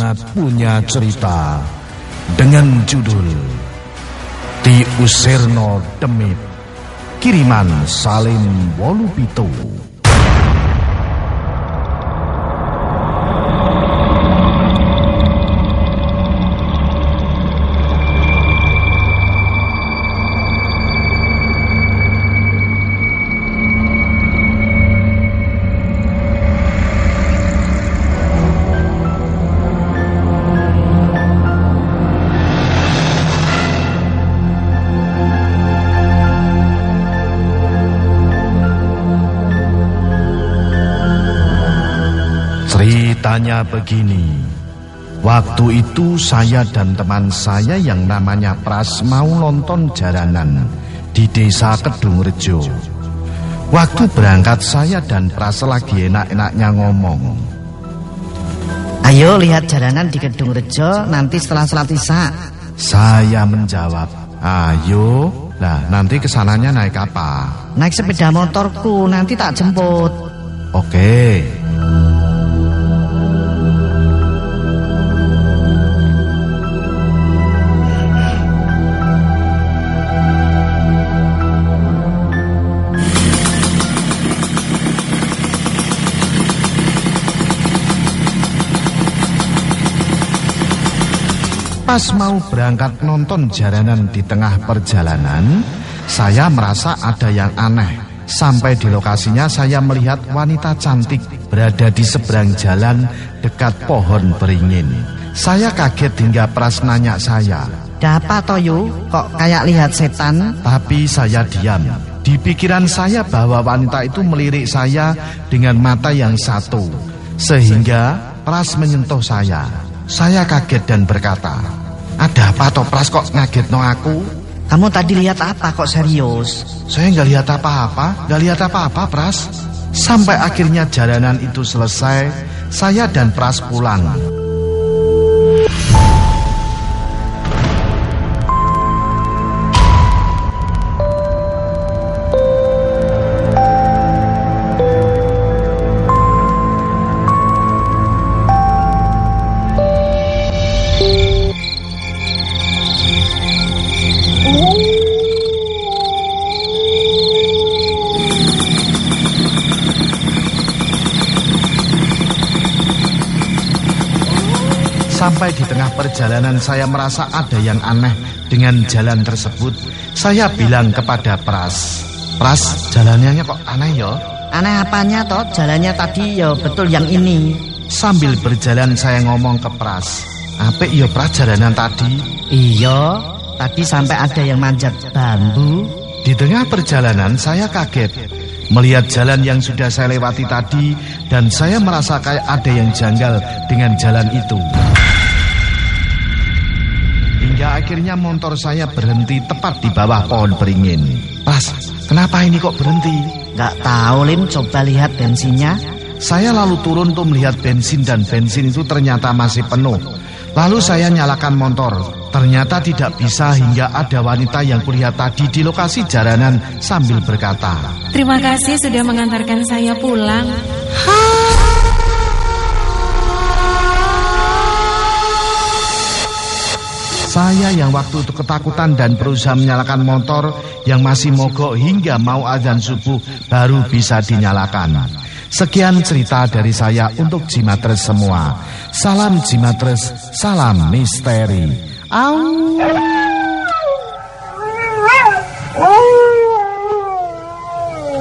Jimat punya cerita dengan judul Diusirno Demit, kiriman Salim Wolupito. Ceritanya begini, waktu itu saya dan teman saya yang namanya Pras mau nonton jaranan di desa Kedungrejo. Waktu berangkat saya dan Pras lagi enak-enaknya ngomong. Ayo lihat jaranan di Kedungrejo nanti setelah salat Isya. Saya menjawab, ayo, lah nanti kesananya naik apa? Naik sepeda motorku, nanti tak jemput. Oke. Pas mau berangkat nonton jaranan di tengah perjalanan, saya merasa ada yang aneh. Sampai di lokasinya saya melihat wanita cantik berada di seberang jalan dekat pohon beringin. Saya kaget hingga Pras nanya saya, "Dapa Toyo, kok kayak lihat setan?" Tapi saya diam. Di pikiran saya bahwa wanita itu melirik saya dengan mata yang satu, sehingga Pras menyentuh saya. Saya kaget dan berkata, "Ada apa toh Pras, kok ngagetno aku?" "Kamu tadi lihat apa kok serius?" "Saya nggak lihat apa-apa, Pras." Sampai akhirnya jaranan itu selesai, saya dan Pras pulang. Sampai di tengah perjalanan saya merasa ada yang aneh dengan jalan tersebut. Saya bilang kepada Pras, "Pras, jalannya kok aneh ya?" "Aneh apanya toh? Jalannya tadi ya betul yang ini." Sambil berjalan saya ngomong ke Pras, "Apik ya Pras jalanan tadi?" "Iya, tadi sampai ada yang manjat bambu." Di tengah perjalanan saya kaget melihat jalan yang sudah saya lewati tadi, dan saya merasa kayak ada yang janggal dengan jalan itu. Hingga akhirnya motor saya berhenti tepat di bawah pohon beringin. "Pras, kenapa ini kok berhenti?" "Nggak tahu Lim, coba lihat bensinnya." Saya lalu turun untuk melihat bensin, dan bensin itu ternyata masih penuh. Lalu saya nyalakan motor. Ternyata tidak bisa, hingga ada wanita yang kulihat tadi di lokasi jaranan sambil berkata, "Terima kasih sudah mengantarkan saya pulang." Saya yang waktu itu ketakutan dan berusaha menyalakan motor yang masih mogok hingga mau azan subuh baru bisa dinyalakan. Sekian cerita dari saya untuk Jimatres semua. Salam Jimatres, salam misteri. Au.